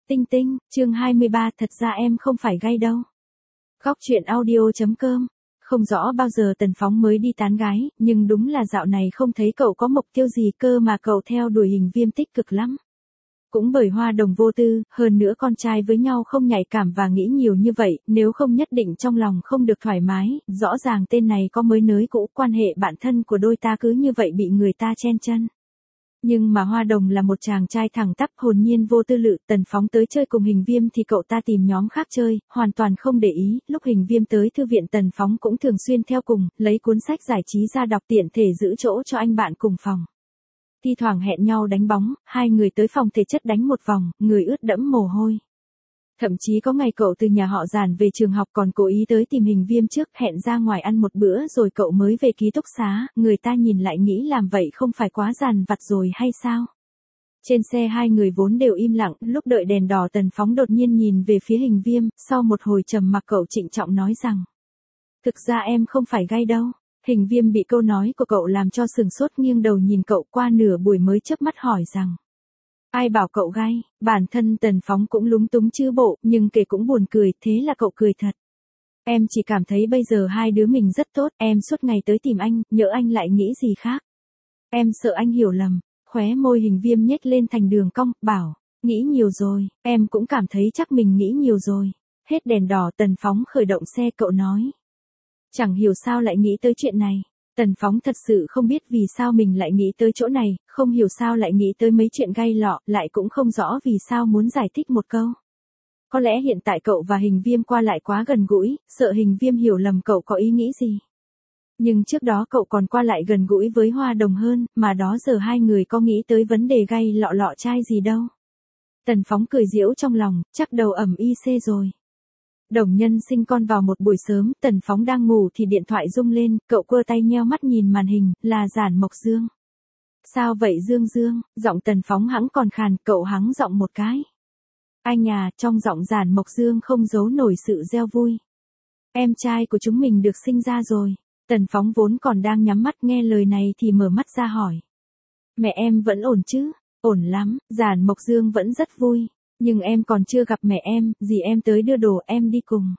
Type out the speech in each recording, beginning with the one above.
Tinh tinh, chương 23, thật ra em không phải gay đâu. Góc truyện audio.com. Không rõ bao giờ Tần Phóng mới đi tán gái, nhưng đúng là dạo này không thấy cậu có mục tiêu gì cơ mà cậu theo đuổi Hình Viêm tích cực lắm. Cũng bởi Hoa Đồng vô tư, hơn nữa con trai với nhau không nhạy cảm và nghĩ nhiều như vậy, nếu không nhất định trong lòng không được thoải mái, rõ ràng tên này có mới nới cũ, quan hệ bạn thân của đôi ta cứ như vậy bị người ta chen chân. Nhưng mà Hoa Đồng là một chàng trai thẳng tắp hồn nhiên vô tư lự, Tần Phóng tới chơi cùng Hình Viêm thì cậu ta tìm nhóm khác chơi, hoàn toàn không để ý, lúc Hình Viêm tới thư viện Tần Phóng cũng thường xuyên theo cùng, lấy cuốn sách giải trí ra đọc tiện thể giữ chỗ cho anh bạn cùng phòng. Thi thoảng hẹn nhau đánh bóng, hai người tới phòng thể chất đánh một vòng, người ướt đẫm mồ hôi. Thậm chí có ngày cậu từ nhà họ Giản về trường học còn cố ý tới tìm Hình Viêm trước, hẹn ra ngoài ăn một bữa rồi cậu mới về ký túc xá, người ta nhìn lại nghĩ làm vậy không phải quá dằn vặt rồi hay sao? Trên xe hai người vốn đều im lặng, lúc đợi đèn đỏ Tần Phóng đột nhiên nhìn về phía Hình Viêm, sau một hồi trầm mặc cậu trịnh trọng nói rằng: thực ra em không phải gay đâu. Hình Viêm bị câu nói của cậu làm cho sừng sốt, nghiêng đầu nhìn cậu, qua nửa buổi mới chớp mắt hỏi rằng: ai bảo cậu gay? Bản thân Tần Phóng cũng lúng túng chứ bộ, nhưng kể cũng buồn cười, thế là cậu cười thật. Em chỉ cảm thấy bây giờ hai đứa mình rất tốt, em suốt ngày tới tìm anh, nhỡ anh lại nghĩ gì khác. Em sợ anh hiểu lầm. Khóe môi Hình Viêm nhếch lên thành đường cong, bảo: nghĩ nhiều rồi, em cũng cảm thấy chắc mình nghĩ nhiều rồi. Hết đèn đỏ Tần Phóng khởi động xe, cậu nói: chẳng hiểu sao lại nghĩ tới chuyện này. Tần Phóng thật sự không biết vì sao mình lại nghĩ tới chỗ này, không hiểu sao lại nghĩ tới mấy chuyện gay lọ, lại cũng không rõ vì sao muốn giải thích một câu. Có lẽ hiện tại cậu và Hình Viêm qua lại quá gần gũi, sợ Hình Viêm hiểu lầm cậu có ý nghĩ gì. Nhưng trước đó cậu còn qua lại gần gũi với Hoa Đồng hơn, mà đó giờ hai người có nghĩ tới vấn đề gay lọ lọ chai gì đâu. Tần Phóng cười giễu trong lòng, chắc đầu ẩm IC rồi. Đồng Nhân sinh con vào một buổi sớm, Tần Phóng đang ngủ thì điện thoại rung lên, cậu quơ tay nheo mắt nhìn màn hình, là Giản Mộc Dương. Sao vậy Dương Dương? Giọng Tần Phóng hắng còn khàn, cậu hắng giọng một cái. Anh à, trong giọng Giản Mộc Dương không giấu nổi sự reo vui. Em trai của chúng mình được sinh ra rồi. Tần Phóng vốn còn đang nhắm mắt nghe lời này thì mở mắt ra hỏi: mẹ em vẫn ổn chứ? Ổn lắm, Giản Mộc Dương vẫn rất vui. Nhưng em còn chưa gặp mẹ em, dì em tới đưa đồ, em đi cùng.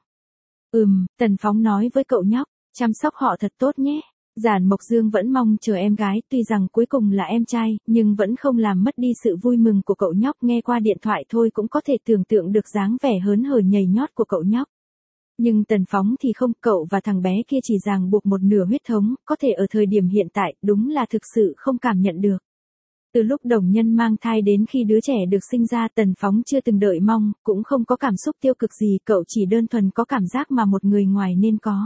Tần Phóng nói với cậu nhóc, chăm sóc họ thật tốt nhé. Giản Mộc Dương vẫn mong chờ em gái, tuy rằng cuối cùng là em trai, nhưng vẫn không làm mất đi sự vui mừng của cậu nhóc, nghe qua điện thoại thôi cũng có thể tưởng tượng được dáng vẻ hớn hở nhảy nhót của cậu nhóc. Nhưng Tần Phóng thì không, cậu và thằng bé kia chỉ ràng buộc một nửa huyết thống, có thể ở thời điểm hiện tại, đúng là thực sự không cảm nhận được. Từ lúc Đồng Nhân mang thai đến khi đứa trẻ được sinh ra, Tần Phóng chưa từng đợi mong, cũng không có cảm xúc tiêu cực gì, cậu chỉ đơn thuần có cảm giác mà một người ngoài nên có.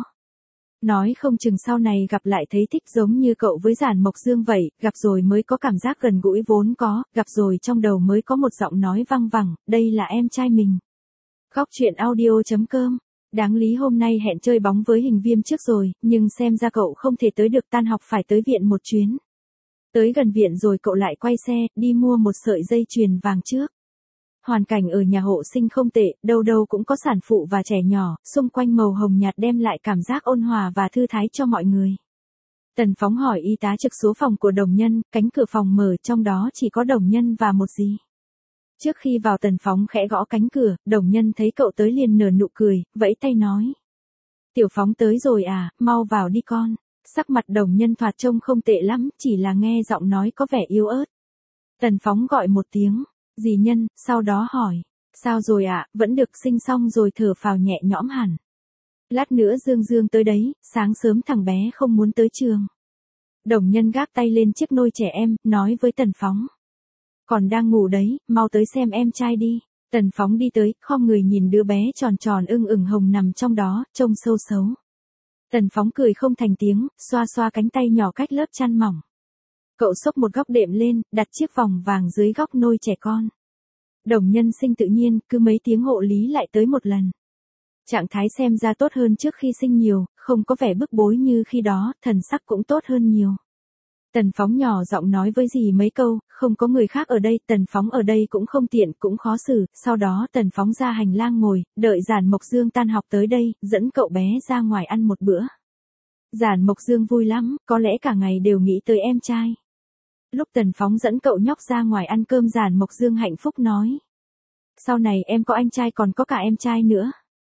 Nói không chừng sau này gặp lại thấy thích, giống như cậu với Giản Mộc Dương vậy, gặp rồi mới có cảm giác gần gũi vốn có, gặp rồi trong đầu mới có một giọng nói văng vẳng, đây là em trai mình. Góc truyện audio.com. Đáng lý hôm nay hẹn chơi bóng với Hình Viêm trước rồi, nhưng xem ra cậu không thể tới được, tan học phải tới viện một chuyến. Tới gần viện rồi cậu lại quay xe, đi mua một sợi dây chuyền vàng trước. Hoàn cảnh ở nhà hộ sinh không tệ, đâu đâu cũng có sản phụ và trẻ nhỏ, xung quanh màu hồng nhạt đem lại cảm giác ôn hòa và thư thái cho mọi người. Tần Phóng hỏi y tá trực số phòng của Đồng Nhân, cánh cửa phòng mở, trong đó chỉ có Đồng Nhân và một dì. Trước khi vào Tần Phóng khẽ gõ cánh cửa, Đồng Nhân thấy cậu tới liền nở nụ cười, vẫy tay nói: Tiểu Phóng tới rồi à, mau vào đi con. Sắc mặt Đồng Nhân thoạt trông không tệ lắm, chỉ là nghe giọng nói có vẻ yếu ớt. Tần Phóng gọi một tiếng: dì Nhân, sau đó hỏi: sao rồi ạ? Vẫn được, sinh xong rồi, thở phào nhẹ nhõm hẳn. Lát nữa Dương Dương tới đấy, sáng sớm thằng bé không muốn tới trường. Đồng Nhân gác tay lên chiếc nôi trẻ em, nói với Tần Phóng: còn đang ngủ đấy, mau tới xem em trai đi. Tần Phóng đi tới, khom người nhìn đứa bé tròn tròn ửng hồng nằm trong đó, trông sâu xấu. Tần Phóng cười không thành tiếng, xoa xoa cánh tay nhỏ cách lớp chăn mỏng. Cậu xốc một góc đệm lên, đặt chiếc vòng vàng dưới góc nôi trẻ con. Đồng Nhân sinh tự nhiên, cứ mấy tiếng hộ lý lại tới một lần. Trạng thái xem ra tốt hơn trước khi sinh nhiều, không có vẻ bức bối như khi đó, thần sắc cũng tốt hơn nhiều. Tần Phóng nhỏ giọng nói với dì mấy câu, không có người khác ở đây, Tần Phóng ở đây cũng không tiện, cũng khó xử, sau đó Tần Phóng ra hành lang ngồi, đợi Giản Mộc Dương tan học tới đây, dẫn cậu bé ra ngoài ăn một bữa. Giản Mộc Dương vui lắm, có lẽ cả ngày đều nghĩ tới em trai. Lúc Tần Phóng dẫn cậu nhóc ra ngoài ăn cơm, Giản Mộc Dương hạnh phúc nói: Sau này em có anh trai còn có cả em trai nữa.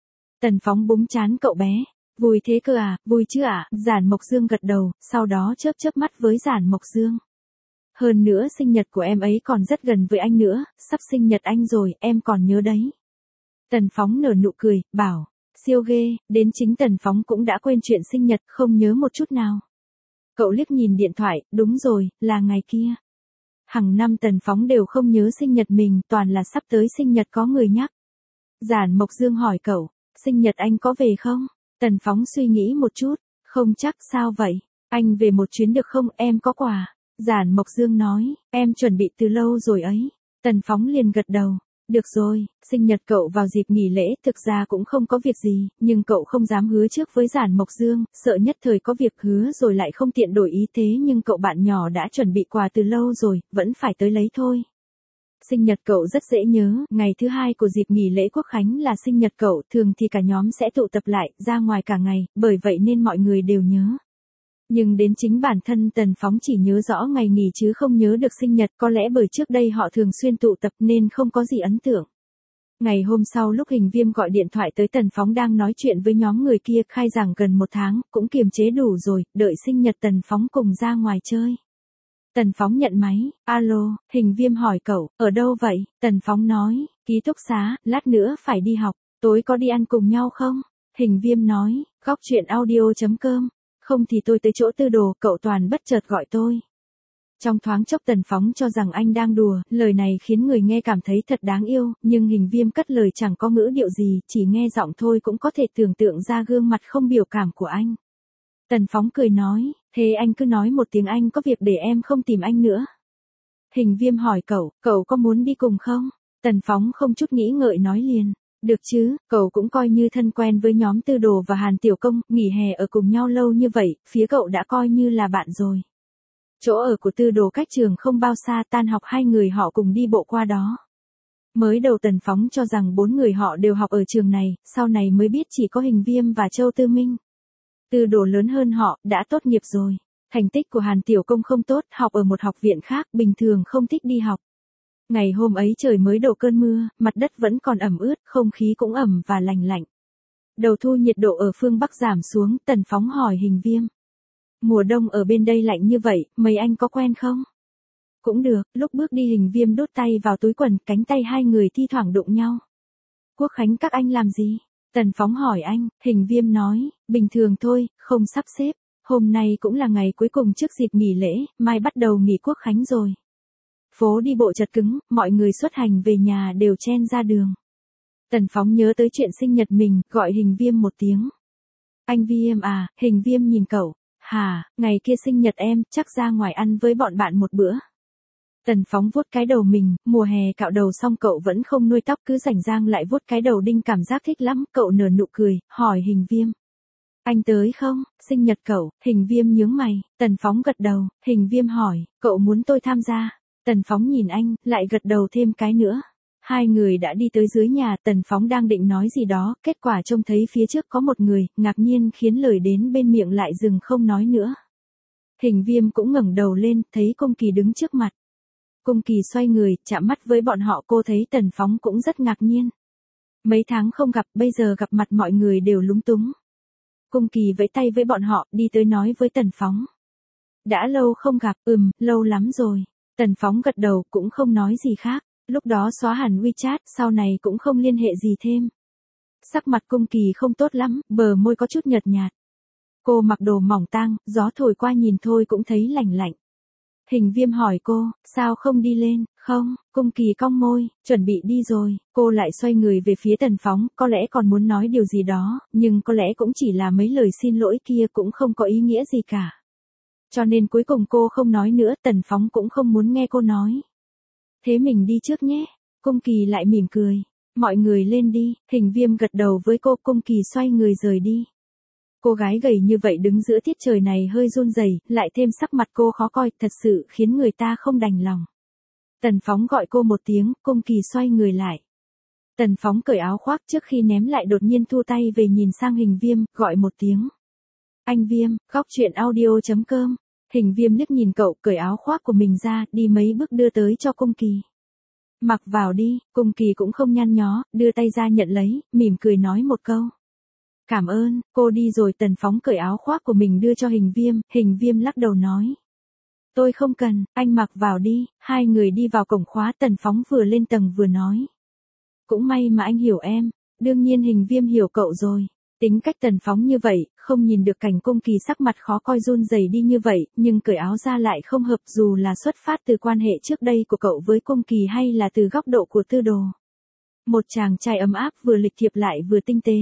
Tần Phóng búng trán cậu bé. Vui thế cơ à, vui chứ ạ, Giản Mộc Dương gật đầu, sau đó chớp chớp mắt với Giản Mộc Dương. Hơn nữa sinh nhật của em ấy còn rất gần với anh nữa, sắp sinh nhật anh rồi, em còn nhớ đấy. Tần Phóng nở nụ cười, bảo, siêu ghê, đến chính Tần Phóng cũng đã quên chuyện sinh nhật, không nhớ một chút nào. Cậu liếc nhìn điện thoại, đúng rồi, là ngày kia. Hàng năm Tần Phóng đều không nhớ sinh nhật mình, toàn là sắp tới sinh nhật có người nhắc. Giản Mộc Dương hỏi cậu, sinh nhật anh có về không? Tần Phóng suy nghĩ một chút, không chắc. Sao vậy? Anh về một chuyến được không, em có quà. Giản Mộc Dương nói, em chuẩn bị từ lâu rồi ấy. Tần Phóng liền gật đầu. Được rồi, sinh nhật cậu vào dịp nghỉ lễ thực ra cũng không có việc gì, nhưng cậu không dám hứa trước với Giản Mộc Dương, sợ nhất thời có việc hứa rồi lại không tiện đổi ý thế nhưng cậu bạn nhỏ đã chuẩn bị quà từ lâu rồi, vẫn phải tới lấy thôi. Sinh nhật cậu rất dễ nhớ, ngày thứ 2 của dịp nghỉ lễ Quốc Khánh là sinh nhật cậu, thường thì cả nhóm sẽ tụ tập lại, ra ngoài cả ngày, bởi vậy nên mọi người đều nhớ. Nhưng đến chính bản thân Tần Phóng chỉ nhớ rõ ngày nghỉ chứ không nhớ được sinh nhật, có lẽ bởi trước đây họ thường xuyên tụ tập nên không có gì ấn tượng. Ngày hôm sau lúc Hình Viêm gọi điện thoại tới Tần Phóng đang nói chuyện với nhóm người kia khai giảng gần 1 tháng, cũng kiềm chế đủ rồi, đợi sinh nhật Tần Phóng cùng ra ngoài chơi. Tần Phóng nhận máy, alo, Hình Viêm hỏi cậu, ở đâu vậy? Tần Phóng nói, ký túc xá, lát nữa phải đi học, tối có đi ăn cùng nhau không? Hình Viêm nói, góc chuyện audio.com, không thì tôi tới chỗ Tư Đồ, cậu Toàn bất chợt gọi tôi. Trong thoáng chốc Tần Phóng cho rằng anh đang đùa, lời này khiến người nghe cảm thấy thật đáng yêu, nhưng Hình Viêm cất lời chẳng có ngữ điệu gì, chỉ nghe giọng thôi cũng có thể tưởng tượng ra gương mặt không biểu cảm của anh. Tần Phóng cười nói, thế anh cứ nói một tiếng anh có việc để em không tìm anh nữa. Hình Viêm hỏi cậu có muốn đi cùng không? Tần Phóng không chút nghĩ ngợi nói liền. Được chứ, cậu cũng coi như thân quen với nhóm Tư Đồ và Hàn Tiểu Công, nghỉ hè ở cùng nhau lâu như vậy, phía cậu đã coi như là bạn rồi. Chỗ ở của Tư Đồ cách trường không bao xa, tan học 2 người họ cùng đi bộ qua đó. Mới đầu Tần Phóng cho rằng 4 người họ đều học ở trường này, sau này mới biết chỉ có Hình Viêm và Châu Tư Minh. Tư Đồ lớn hơn họ, đã tốt nghiệp rồi. Thành tích của Hàn Tiểu Công không tốt, học ở một học viện khác, bình thường không thích đi học. Ngày hôm ấy trời mới đổ cơn mưa, mặt đất vẫn còn ẩm ướt, không khí cũng ẩm và lành lạnh. Đầu thu nhiệt độ ở phương Bắc giảm xuống, Tần Phóng hỏi Hình Viêm. Mùa đông ở bên đây lạnh như vậy, mấy anh có quen không? Cũng được, lúc bước đi Hình Viêm đút tay vào túi quần, cánh tay hai người thi thoảng đụng nhau. Quốc Khánh các anh làm gì? Tần Phóng hỏi anh, Hình Viêm nói, bình thường thôi, không sắp xếp. Hôm nay cũng là ngày cuối cùng trước dịp nghỉ lễ, mai bắt đầu nghỉ Quốc Khánh rồi. Phố đi bộ chật cứng, mọi người xuất hành về nhà đều chen ra đường. Tần Phóng nhớ tới chuyện sinh nhật mình, gọi Hình Viêm một tiếng. Anh Viêm à, Hình Viêm nhìn cậu. Hả, ngày kia sinh nhật em, chắc ra ngoài ăn với bọn bạn một bữa. Tần Phóng vuốt cái đầu mình, mùa hè cạo đầu xong cậu vẫn không nuôi tóc cứ rảnh rang lại vuốt cái đầu đinh cảm giác thích lắm, cậu nở nụ cười, hỏi Hình Viêm. Anh tới không, sinh nhật cậu, Hình Viêm nhướng mày, Tần Phóng gật đầu, Hình Viêm hỏi, cậu muốn tôi tham gia? Tần Phóng nhìn anh, lại gật đầu thêm cái nữa. Hai người đã đi tới dưới nhà, Tần Phóng đang định nói gì đó, kết quả trông thấy phía trước có một người, ngạc nhiên khiến lời đến bên miệng lại dừng không nói nữa. Hình Viêm cũng ngẩng đầu lên, thấy Cung Kỳ đứng trước mặt. Cung Kỳ xoay người, chạm mắt với bọn họ, cô thấy Tần Phóng cũng rất ngạc nhiên. Mấy tháng không gặp, bây giờ gặp mặt mọi người đều lúng túng. Cung Kỳ vẫy tay với bọn họ, đi tới nói với Tần Phóng. Đã lâu không gặp, lâu lắm rồi. Tần Phóng gật đầu, cũng không nói gì khác. Lúc đó xóa hẳn WeChat, sau này cũng không liên hệ gì thêm. Sắc mặt Cung Kỳ không tốt lắm, bờ môi có chút nhợt nhạt. Cô mặc đồ mỏng tang, gió thổi qua nhìn thôi cũng thấy lạnh lạnh. Hình Viêm hỏi cô, sao không đi lên? Không, Cung Kỳ cong môi, chuẩn bị đi rồi. Cô lại xoay người về phía Tần Phóng, có lẽ còn muốn nói điều gì đó, nhưng có lẽ cũng chỉ là mấy lời xin lỗi kia cũng không có ý nghĩa gì cả. Cho nên cuối cùng cô không nói nữa, Tần Phóng cũng không muốn nghe cô nói. Thế mình đi trước nhé. Cung Kỳ lại mỉm cười. Mọi người lên đi, Hình Viêm gật đầu với cô, Cung Kỳ xoay người rời đi. Cô gái gầy như vậy đứng giữa tiết trời này hơi run rẩy, lại thêm sắc mặt cô khó coi, thật sự khiến người ta không đành lòng. Tần Phóng gọi cô một tiếng, Cung Kỳ xoay người lại. Tần Phóng cởi áo khoác trước khi ném lại đột nhiên thu tay về nhìn sang Hình Viêm, gọi một tiếng. Anh Viêm, góc chuyện audio.com. Hình Viêm liếc nhìn cậu, cởi áo khoác của mình ra, đi mấy bước đưa tới cho Cung Kỳ. Mặc vào đi, Cung Kỳ cũng không nhăn nhó, đưa tay ra nhận lấy, mỉm cười nói một câu. Cảm ơn, cô đi rồi. Tần Phóng cởi áo khoác của mình đưa cho Hình Viêm lắc đầu nói. Tôi không cần, anh mặc vào đi. Hai người đi vào cổng khóa. Tần Phóng vừa lên tầng vừa nói. Cũng may mà anh hiểu em. Đương nhiên Hình Viêm hiểu cậu rồi. Tính cách Tần Phóng như vậy, không nhìn được cảnh Cung Kỳ sắc mặt khó coi run rẩy đi như vậy, nhưng cởi áo ra lại không hợp, dù là xuất phát từ quan hệ trước đây của cậu với Cung Kỳ hay là từ góc độ của Tư Đồ. Một chàng trai ấm áp vừa lịch thiệp lại vừa tinh tế.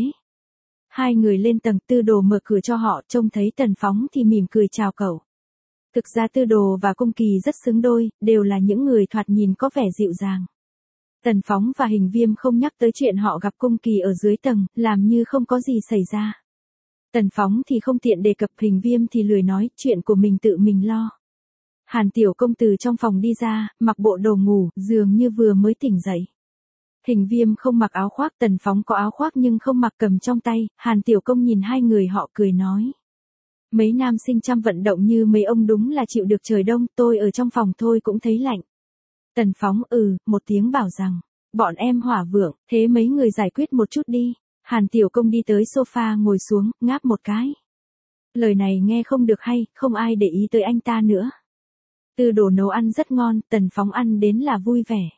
Hai người lên tầng. Tư Đồ mở cửa cho họ, trông thấy Tần Phóng thì mỉm cười chào cậu. Thực ra Tư Đồ và Cung Kỳ rất xứng đôi, đều là những người thoạt nhìn có vẻ dịu dàng. Tần Phóng và Hình Viêm không nhắc tới chuyện họ gặp Cung Kỳ ở dưới tầng, làm như không có gì xảy ra. Tần Phóng thì không tiện đề cập, Hình Viêm thì lười nói, chuyện của mình tự mình lo. Hàn Tiểu Công từ trong phòng đi ra, mặc bộ đồ ngủ, dường như vừa mới tỉnh dậy. Hình Viêm không mặc áo khoác, Tần Phóng có áo khoác nhưng không mặc, cầm trong tay. Hàn Tiểu Công nhìn hai người họ cười nói. Mấy nam sinh chăm vận động như mấy ông đúng là chịu được trời đông, tôi ở trong phòng thôi cũng thấy lạnh. Tần Phóng một tiếng bảo rằng, bọn em hỏa vượng, thế mấy người giải quyết một chút đi. Hàn Tiểu Công đi tới sofa ngồi xuống, ngáp một cái. Lời này nghe không được hay, không ai để ý tới anh ta nữa. Tư Đồ nấu ăn rất ngon, Tần Phóng ăn đến là vui vẻ.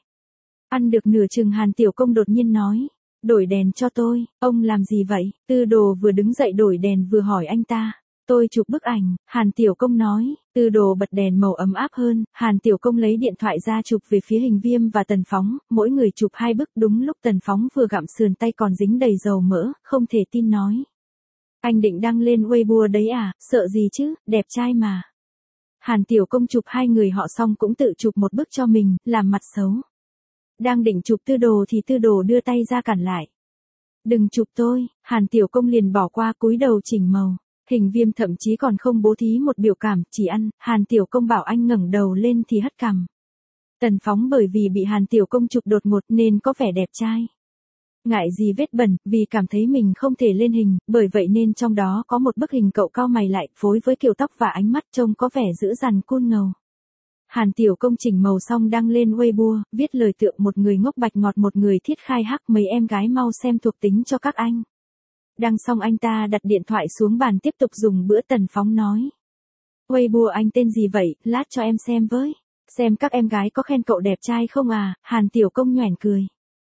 Ăn được nửa chừng Hàn Tiểu Công đột nhiên nói, đổi đèn cho tôi. Ông làm gì vậy? Tư Đồ vừa đứng dậy đổi đèn vừa hỏi anh ta. Tôi chụp bức ảnh, Hàn Tiểu Công nói. Tư Đồ bật đèn màu ấm áp hơn, Hàn Tiểu Công lấy điện thoại ra chụp về phía Hình Viêm và Tần Phóng, mỗi người chụp 2 bức. Đúng lúc Tần Phóng vừa gặm sườn tay còn dính đầy dầu mỡ, không thể tin nói. Anh định đăng lên Weibo đấy à, sợ gì chứ, đẹp trai mà. Hàn Tiểu Công chụp hai người họ xong cũng tự chụp một bức cho mình, làm mặt xấu. Đang định chụp Tư Đồ thì Tư Đồ đưa tay ra cản lại. Đừng chụp tôi. Hàn Tiểu Công liền bỏ qua, cúi đầu chỉnh màu. Hình Viêm thậm chí còn không bố thí một biểu cảm, chỉ ăn. Hàn Tiểu Công bảo anh ngẩng đầu lên thì hất cằm. Tần Phóng bởi vì bị Hàn Tiểu Công chụp đột ngột nên có vẻ đẹp trai. Ngại gì vết bẩn, vì cảm thấy mình không thể lên hình, bởi vậy nên trong đó có một bức hình cậu cau mày lại, phối với kiểu tóc và ánh mắt trông có vẻ dữ dằn cool ngầu. Hàn Tiểu Công chỉnh màu xong đăng lên Weibo, viết lời tựa một người ngốc bạch ngọt một người thiết khai hắc, mấy em gái mau xem thuộc tính cho các anh. Đăng xong anh ta đặt điện thoại xuống bàn tiếp tục dùng bữa. Tần Phóng nói. Weibo anh tên gì vậy, lát cho em xem với. Xem các em gái có khen cậu đẹp trai không à. Hàn Tiểu Công nhoẻn cười.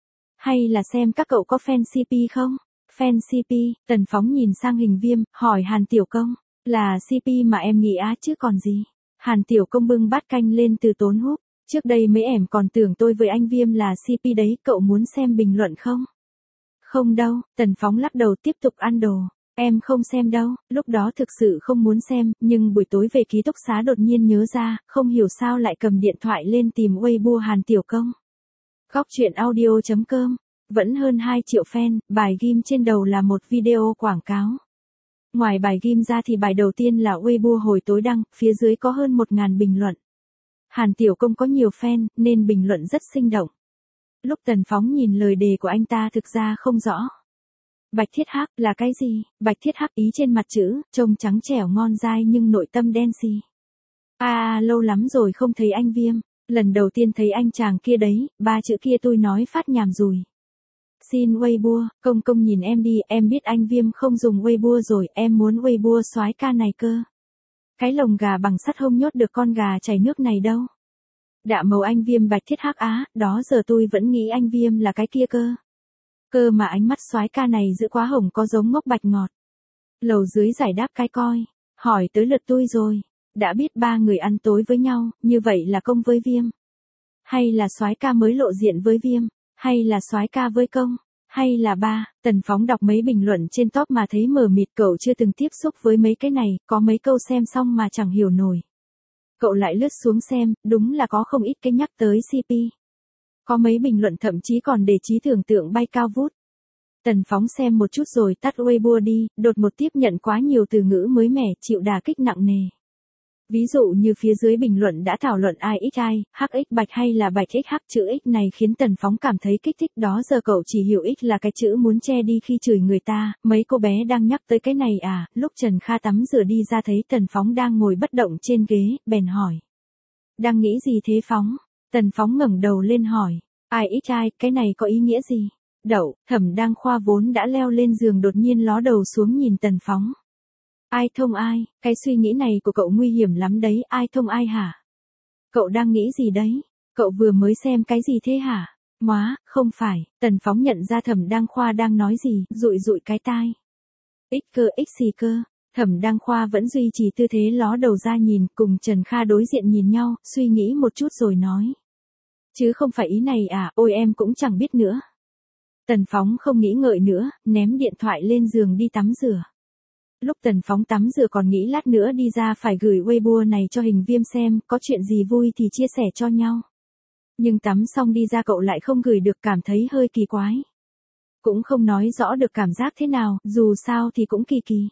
Hay là xem các cậu có fan CP không? Fan CP. Tần Phóng nhìn sang Hình Viêm, hỏi Hàn Tiểu Công. Là CP mà em nghĩ á chứ còn gì. Hàn Tiểu Công bưng bát canh lên từ tốn húp. Trước đây mấy em còn tưởng tôi với anh Viêm là CP đấy, cậu muốn xem bình luận không? Không đâu. Tần Phóng lắc đầu tiếp tục ăn đồ. Em không xem đâu, lúc đó thực sự không muốn xem, nhưng buổi tối về ký túc xá đột nhiên nhớ ra, không hiểu sao lại cầm điện thoại lên tìm Weibo Hàn Tiểu Công. Góc truyện audio.com. Vẫn hơn 2 triệu fan, bài ghim trên đầu là một video quảng cáo. Ngoài bài ghim ra thì bài đầu tiên là Weibo hồi tối đăng, phía dưới có hơn 1.000 bình luận. Hàn Tiểu Công có nhiều fan, nên bình luận rất sinh động. Lúc Tần Phóng nhìn lời đề của anh ta thực ra không rõ. Bạch thiết hắc là cái gì? Bạch thiết hắc ý trên mặt chữ, trông trắng trẻo ngon dai nhưng nội tâm đen xì. Lâu lắm rồi không thấy anh Viêm. Lần đầu tiên thấy anh chàng kia đấy, 3 chữ kia tôi nói phát nhảm rồi. Xin Weibo, Công nhìn em đi, em biết anh Viêm không dùng Weibo rồi, em muốn Weibo soái ca này cơ. Cái lồng gà bằng sắt không nhốt được con gà chảy nước này đâu. Đạ màu anh Viêm bạch thiết hắc á, đó giờ tôi vẫn nghĩ anh Viêm là cái kia cơ. Cơ mà ánh mắt soái ca này giữ quá hồng có giống ngốc bạch ngọt. Lầu dưới giải đáp cái coi. Hỏi tới lượt tôi rồi. Đã biết 3 người ăn tối với nhau, như vậy là Công với Viêm. Hay là soái ca mới lộ diện với Viêm. Hay là soái ca với Công. Hay là ba. Tần Phóng đọc mấy bình luận trên top mà thấy mờ mịt, cậu chưa từng tiếp xúc với mấy cái này, có mấy câu xem xong mà chẳng hiểu nổi. Cậu lại lướt xuống xem, đúng là có không ít cái nhắc tới CP. Có mấy bình luận thậm chí còn để trí tưởng tượng bay cao vút. Tần Phóng xem một chút rồi tắt Weibo đi, đột một tiếp nhận quá nhiều từ ngữ mới mẻ, chịu đả kích nặng nề. Ví dụ như phía dưới bình luận đã thảo luận IXI, HX bạch hay là bạch XX, chữ X này khiến Tần Phóng cảm thấy kích thích, đó giờ cậu chỉ hiểu X là cái chữ muốn che đi khi chửi người ta, mấy cô bé đang nhắc tới cái này à. Lúc Trần Kha tắm rửa đi ra thấy Tần Phóng đang ngồi bất động trên ghế, bèn hỏi. Đang nghĩ gì thế Phóng? Tần Phóng ngẩng đầu lên hỏi. Ai ít ai, cái này có ý nghĩa gì? Đậu, Thẩm Đăng Khoa vốn đã leo lên giường đột nhiên ló đầu xuống nhìn Tần Phóng. Ai thông ai, cái suy nghĩ này của cậu nguy hiểm lắm đấy, ai thông ai hả? Cậu đang nghĩ gì đấy? Cậu vừa mới xem cái gì thế hả? Móa, không phải, Tần Phóng nhận ra Thẩm Đăng Khoa đang nói gì, dụi dụi cái tai. Ích cơ ích gì cơ? Thẩm Đăng Khoa vẫn duy trì tư thế ló đầu ra nhìn, cùng Trần Kha đối diện nhìn nhau, suy nghĩ một chút rồi nói. Chứ không phải ý này à, ôi em cũng chẳng biết nữa. Tần Phóng không nghĩ ngợi nữa, ném điện thoại lên giường đi tắm rửa. Lúc Tần Phóng tắm rửa còn nghĩ lát nữa đi ra phải gửi Weibo này cho Hình Viêm xem, có chuyện gì vui thì chia sẻ cho nhau. Nhưng tắm xong đi ra cậu lại không gửi được, cảm thấy hơi kỳ quái. Cũng không nói rõ được cảm giác thế nào, dù sao thì cũng kỳ kỳ.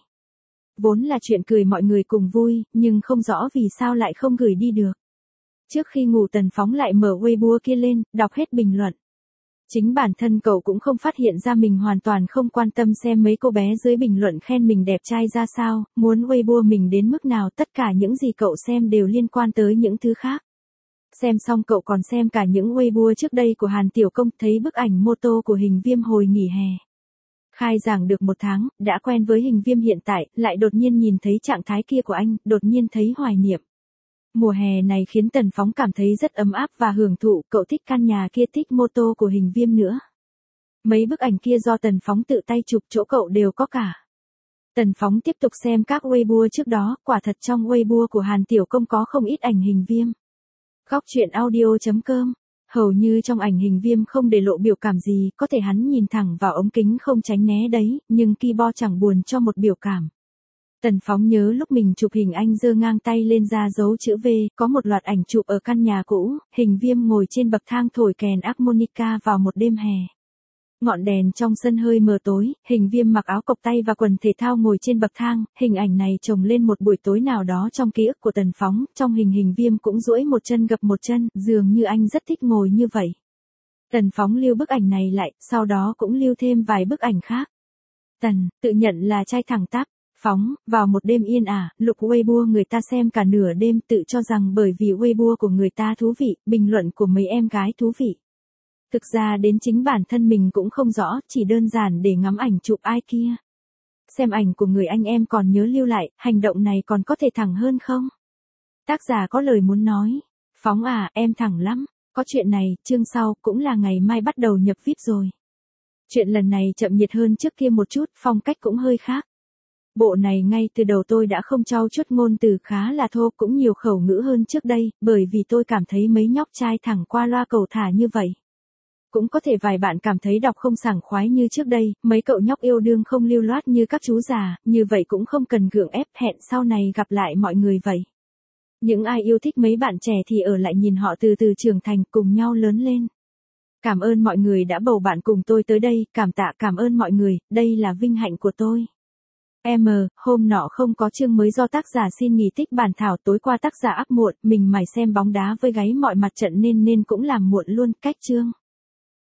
Vốn là chuyện cười mọi người cùng vui, nhưng không rõ vì sao lại không gửi đi được. Trước khi ngủ Tần Phóng lại mở Weibo kia lên, đọc hết bình luận. Chính bản thân cậu cũng không phát hiện ra mình hoàn toàn không quan tâm xem mấy cô bé dưới bình luận khen mình đẹp trai ra sao, muốn Weibo mình đến mức nào, tất cả những gì cậu xem đều liên quan tới những thứ khác. Xem xong cậu còn xem cả những Weibo trước đây của Hàn Tiểu Công, thấy bức ảnh mô tô của Hình Viêm hồi nghỉ hè. Khai giảng được 1 tháng, đã quen với Hình Viêm hiện tại, lại đột nhiên nhìn thấy trạng thái kia của anh, đột nhiên thấy hoài niệm. Mùa hè này khiến Tần Phóng cảm thấy rất ấm áp và hưởng thụ, cậu thích căn nhà kia, thích mô tô của Hình Viêm nữa. Mấy bức ảnh kia do Tần Phóng tự tay chụp, chỗ cậu đều có cả. Tần Phóng tiếp tục xem các Weibo trước đó, quả thật trong Weibo của Hàn Tiểu Công có không ít ảnh Hình Viêm. Góc truyện audio.com. Hầu như trong ảnh Hình Viêm không để lộ biểu cảm gì, có thể hắn nhìn thẳng vào ống kính không tránh né đấy, nhưng keyboard chẳng buồn cho một biểu cảm. Tần Phóng nhớ lúc mình chụp hình anh giơ ngang tay lên ra dấu chữ V, có một loạt ảnh chụp ở căn nhà cũ, Hình Viêm ngồi trên bậc thang thổi kèn harmonica vào một đêm hè. Ngọn đèn trong sân hơi mờ tối, Hình Viêm mặc áo cộc tay và quần thể thao ngồi trên bậc thang, hình ảnh này chồng lên một buổi tối nào đó trong ký ức của Tần Phóng, trong Hình Viêm cũng duỗi một chân gập một chân, dường như anh rất thích ngồi như vậy. Tần Phóng lưu bức ảnh này lại, sau đó cũng lưu thêm vài bức ảnh khác. Tần, tự nhận là trai thẳng tắp. Phóng, vào một đêm yên ả, lục Weibo người ta xem cả nửa đêm, tự cho rằng bởi vì Weibo của người ta thú vị, bình luận của mấy em gái thú vị. Thực ra đến chính bản thân mình cũng không rõ, chỉ đơn giản để ngắm ảnh chụp ai kia. Xem ảnh của người anh em còn nhớ lưu lại, hành động này còn có thể thẳng hơn không? Tác giả có lời muốn nói. Phóng à, em thẳng lắm. Có chuyện này, chương sau, cũng là ngày mai bắt đầu nhập VIP rồi. Chuyện lần này chậm nhiệt hơn trước kia một chút, phong cách cũng hơi khác. Bộ này ngay từ đầu tôi đã không trau chuốt ngôn từ khá là thô, cũng nhiều khẩu ngữ hơn trước đây, bởi vì tôi cảm thấy mấy nhóc trai thẳng qua loa cầu thả như vậy. Cũng có thể vài bạn cảm thấy đọc không sảng khoái như trước đây, mấy cậu nhóc yêu đương không lưu loát như các chú già, như vậy cũng không cần gượng ép, hẹn sau này gặp lại mọi người vậy. Những ai yêu thích mấy bạn trẻ thì ở lại nhìn họ từ từ trưởng thành, cùng nhau lớn lên. Cảm ơn mọi người đã bầu bạn cùng tôi tới đây, cảm ơn mọi người, đây là vinh hạnh của tôi. Hôm nọ không có chương mới do tác giả xin nghỉ tích bản thảo, tối qua tác giả up muộn, mình mải xem bóng đá với gáy mọi mặt trận nên cũng làm muộn luôn, cách chương.